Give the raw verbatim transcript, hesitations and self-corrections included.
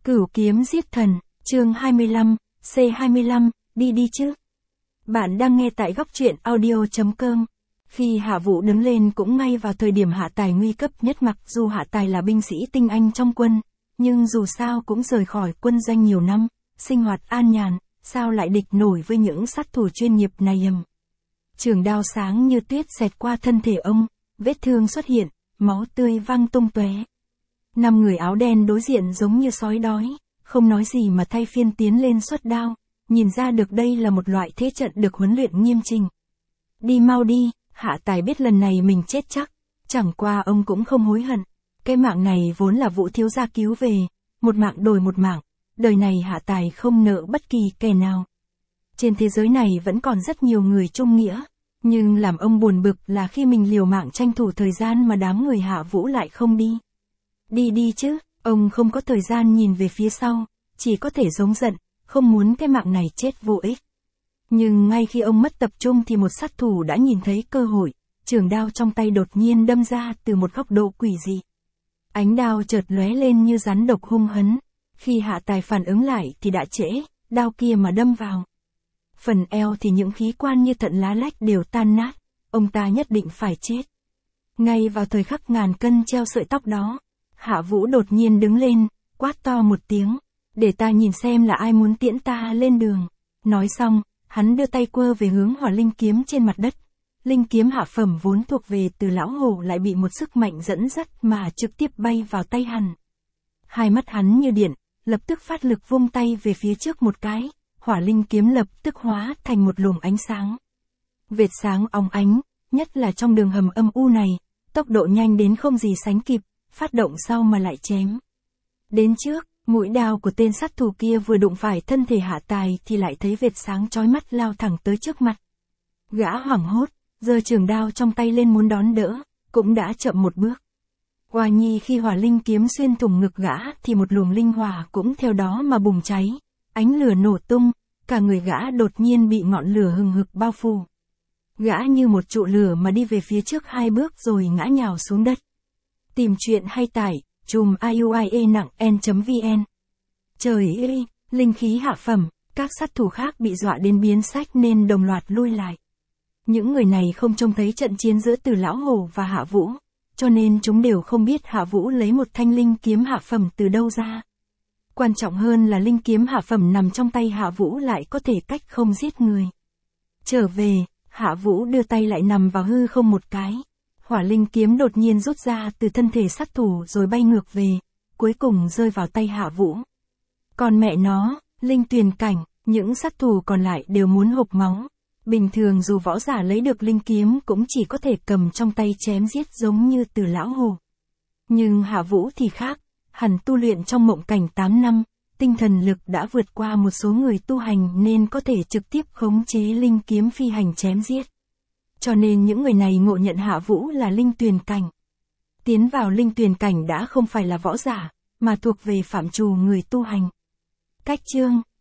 Cửu kiếm giết thần, chương hai mươi lăm, C hai mươi lăm, đi đi chứ. Bạn đang nghe tại góc truyện audio chấm com. Khi Hạ Vũ đứng lên cũng ngay vào thời điểm Hạ Tài nguy cấp nhất, mặc dù Hạ Tài là binh sĩ tinh anh trong quân, nhưng dù sao cũng rời khỏi quân doanh nhiều năm, sinh hoạt an nhàn, sao lại địch nổi với những sát thủ chuyên nghiệp này ầm. Trường đao sáng như tuyết xẹt qua thân thể ông, vết thương xuất hiện, máu tươi văng tung tóe. Năm người áo đen đối diện giống như sói đói, không nói gì mà thay phiên tiến lên xuất đao, nhìn ra được đây là một loại thế trận được huấn luyện nghiêm chỉnh. Đi mau đi, Hạ Tài biết lần này mình chết chắc, chẳng qua ông cũng không hối hận. Cái mạng này vốn là Vũ thiếu gia cứu về, một mạng đổi một mạng, đời này Hạ Tài không nợ bất kỳ kẻ nào. Trên thế giới này vẫn còn rất nhiều người trung nghĩa, nhưng làm ông buồn bực là khi mình liều mạng tranh thủ thời gian mà đám người Hạ Vũ lại không đi. Đi đi chứ, ông không có thời gian nhìn về phía sau, chỉ có thể giống giận, không muốn cái mạng này chết vô ích. Nhưng ngay khi ông mất tập trung thì một sát thủ đã nhìn thấy cơ hội, trường đao trong tay đột nhiên đâm ra từ một góc độ quỷ dị. Ánh đao chợt lóe lên như rắn độc hung hấn, khi Hạ Tài phản ứng lại thì đã trễ, đao kia mà đâm vào. Phần eo thì những khí quan như thận lá lách đều tan nát, ông ta nhất định phải chết. Ngay vào thời khắc ngàn cân treo sợi tóc đó, Hạ Vũ đột nhiên đứng lên, quát to một tiếng, để ta nhìn xem là ai muốn tiễn ta lên đường. Nói xong, hắn đưa tay quơ về hướng hỏa linh kiếm trên mặt đất. Linh kiếm hạ phẩm vốn thuộc về Từ lão hổ lại bị một sức mạnh dẫn dắt mà trực tiếp bay vào tay hắn. Hai mắt hắn như điện, lập tức phát lực vung tay về phía trước một cái, hỏa linh kiếm lập tức hóa thành một luồng ánh sáng. Vệt sáng óng ánh, nhất là trong đường hầm âm u này, tốc độ nhanh đến không gì sánh kịp, phát động sau mà lại chém. Đến trước, mũi đao của tên sát thủ kia vừa đụng phải thân thể Hạ Tài thì lại thấy vệt sáng chói mắt lao thẳng tới trước mặt. Gã hoảng hốt, giơ trường đao trong tay lên muốn đón đỡ, cũng đã chậm một bước. Hoa nhi khi hỏa linh kiếm xuyên thủng ngực gã thì một luồng linh hỏa cũng theo đó mà bùng cháy, ánh lửa nổ tung, cả người gã đột nhiên bị ngọn lửa hừng hực bao phủ. Gã như một trụ lửa mà đi về phía trước hai bước rồi ngã nhào xuống đất. Tìm chuyện hay tải, chùm i u i e nặng n.vn. Trời ơi, linh khí hạ phẩm, các sát thủ khác bị dọa đến biến sách nên đồng loạt lui lại. Những người này không trông thấy trận chiến giữa Từ lão hổ và Hạ Vũ, cho nên chúng đều không biết Hạ Vũ lấy một thanh linh kiếm hạ phẩm từ đâu ra. Quan trọng hơn là linh kiếm hạ phẩm nằm trong tay Hạ Vũ lại có thể cách không giết người. Trở về, Hạ Vũ đưa tay lại nằm vào hư không một cái. Hỏa linh kiếm đột nhiên rút ra từ thân thể sát thủ rồi bay ngược về, cuối cùng rơi vào tay Hạ Vũ. Còn mẹ nó, linh tuyền cảnh, những sát thủ còn lại đều muốn hộc máu. Bình thường dù võ giả lấy được linh kiếm cũng chỉ có thể cầm trong tay chém giết giống như Từ lão hổ. Nhưng Hạ Vũ thì khác, hẳn tu luyện trong mộng cảnh tám năm, tinh thần lực đã vượt qua một số người tu hành nên có thể trực tiếp khống chế linh kiếm phi hành chém giết. Cho nên những người này ngộ nhận Hạ Vũ là linh tuyền cảnh. Tiến vào linh tuyền cảnh đã không phải là võ giả, mà thuộc về phạm trù người tu hành. Cách chương